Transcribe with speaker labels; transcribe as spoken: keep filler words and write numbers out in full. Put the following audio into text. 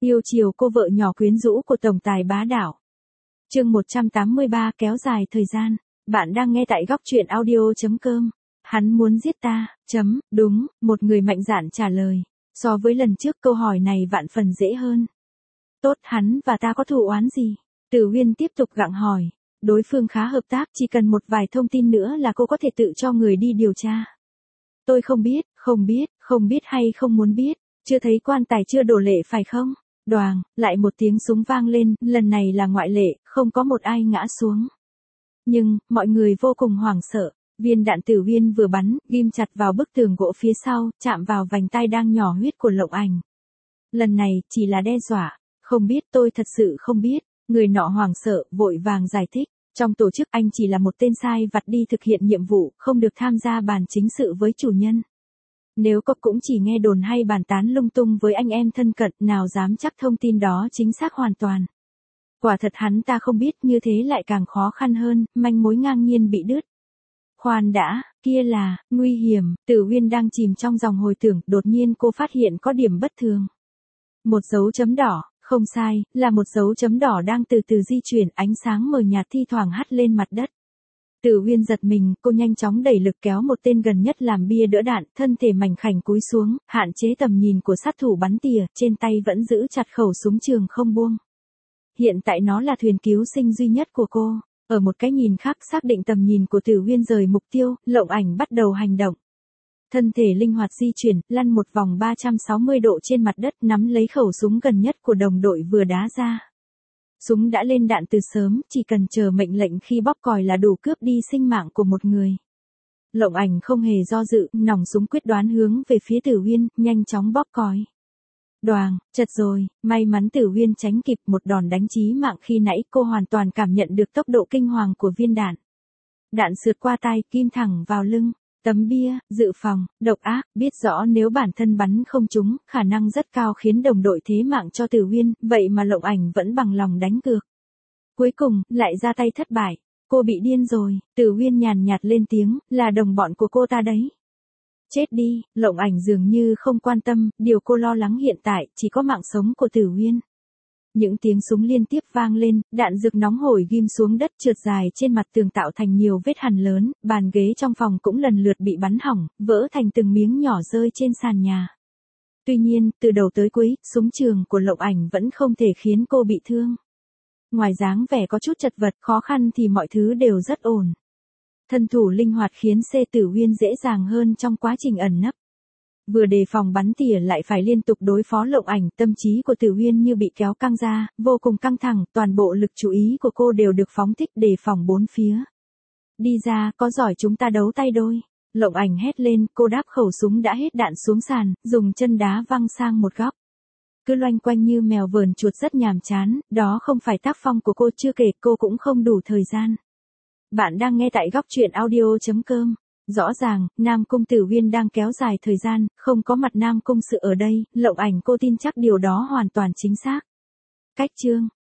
Speaker 1: Yêu chiều cô vợ nhỏ quyến rũ của tổng tài bá đạo. Chương một trăm tám mươi ba kéo dài thời gian. Bạn đang nghe tại góc truyện audio chấm com. Hắn muốn giết ta, chấm, đúng, một người mạnh dạn trả lời. So với lần trước câu hỏi này vạn phần dễ hơn. Tốt, hắn và ta có thù oán gì? Tử Huyên tiếp tục gặng hỏi. Đối phương khá hợp tác, chỉ cần một vài thông tin nữa là cô có thể tự cho người đi điều tra. Tôi không biết, không biết, không biết hay không muốn biết, chưa thấy quan tài chưa đổ lệ phải không? Đoàng, lại một tiếng súng vang lên, lần này là ngoại lệ, không có một ai ngã xuống. Nhưng, mọi người vô cùng hoảng sợ, viên đạn Tử Huyên vừa bắn, ghim chặt vào bức tường gỗ phía sau, chạm vào vành tai đang nhỏ huyết của Lộng Ảnh. Lần này, chỉ là đe dọa, không biết, tôi thật sự không biết, người nọ hoảng sợ, vội vàng giải thích. Trong tổ chức anh chỉ là một tên sai vặt đi thực hiện nhiệm vụ, không được tham gia bàn chính sự với chủ nhân. Nếu có cũng chỉ nghe đồn hay bàn tán lung tung với anh em thân cận, nào dám chắc thông tin đó chính xác hoàn toàn. Quả thật hắn ta không biết, như thế lại càng khó khăn hơn, manh mối ngang nhiên bị đứt. Khoan đã, kia là, nguy hiểm, Tử Huyên đang chìm trong dòng hồi tưởng, đột nhiên cô phát hiện có điểm bất thường. Một dấu chấm đỏ. Không sai, là một dấu chấm đỏ đang từ từ di chuyển, ánh sáng mờ nhạt thi thoảng hắt lên mặt đất. Tử Huyên giật mình, cô nhanh chóng đẩy lực kéo một tên gần nhất làm bia đỡ đạn, thân thể mảnh khảnh cúi xuống, hạn chế tầm nhìn của sát thủ bắn tỉa, trên tay vẫn giữ chặt khẩu súng trường không buông. Hiện tại nó là thuyền cứu sinh duy nhất của cô. Ở một cái nhìn khác xác định tầm nhìn của Tử Huyên rời mục tiêu, Lộng Ảnh bắt đầu hành động. Thân thể linh hoạt di chuyển, lăn một vòng ba trăm sáu mươi độ trên mặt đất, nắm lấy khẩu súng gần nhất của đồng đội vừa đá ra. Súng đã lên đạn từ sớm, chỉ cần chờ mệnh lệnh khi bóp còi là đủ cướp đi sinh mạng của một người. Lộng Ảnh không hề do dự, nòng súng quyết đoán hướng về phía Tử Huyên, nhanh chóng bóp còi. Đoàng, chật rồi, may mắn Tử Huyên tránh kịp một đòn đánh chí mạng khi nãy, cô hoàn toàn cảm nhận được tốc độ kinh hoàng của viên đạn. Đạn sượt qua tai, kim thẳng vào lưng. Tấm bia, dự phòng, độc ác, biết rõ nếu bản thân bắn không trúng, khả năng rất cao khiến đồng đội thế mạng cho Tử Huyên, vậy mà Lộng Ảnh vẫn bằng lòng đánh cược. Cuối cùng, lại ra tay thất bại. Cô bị điên rồi, Tử Huyên nhàn nhạt lên tiếng, là đồng bọn của cô ta đấy. Chết đi, Lộng Ảnh dường như không quan tâm, điều cô lo lắng hiện tại, chỉ có mạng sống của Tử Huyên. Những tiếng súng liên tiếp vang lên, đạn rực nóng hổi ghim xuống đất trượt dài trên mặt tường tạo thành nhiều vết hằn lớn, bàn ghế trong phòng cũng lần lượt bị bắn hỏng, vỡ thành từng miếng nhỏ rơi trên sàn nhà. Tuy nhiên, từ đầu tới cuối, súng trường của Lộng Ảnh vẫn không thể khiến cô bị thương. Ngoài dáng vẻ có chút chật vật, khó khăn thì mọi thứ đều rất ổn. Thân thủ linh hoạt khiến C. Tử Huyên dễ dàng hơn trong quá trình ẩn nấp. Vừa đề phòng bắn tỉa lại phải liên tục đối phó Lộng Ảnh, tâm trí của Tử Huyên như bị kéo căng ra, vô cùng căng thẳng, toàn bộ lực chú ý của cô đều được phóng thích đề phòng bốn phía. Đi ra, có giỏi chúng ta đấu tay đôi. Lộng Ảnh hét lên, cô đáp khẩu súng đã hết đạn xuống sàn, dùng chân đá văng sang một góc. Cứ loanh quanh như mèo vờn chuột rất nhàm chán, đó không phải tác phong của cô, chưa kể cô cũng không đủ thời gian. Bạn đang nghe tại góc truyện audio chấm com. Rõ ràng, Nam Cung Tử Huyên đang kéo dài thời gian, không có mặt Nam Cung Sự ở đây, Lộng Ảnh cô tin chắc điều đó hoàn toàn chính xác. Cách chương,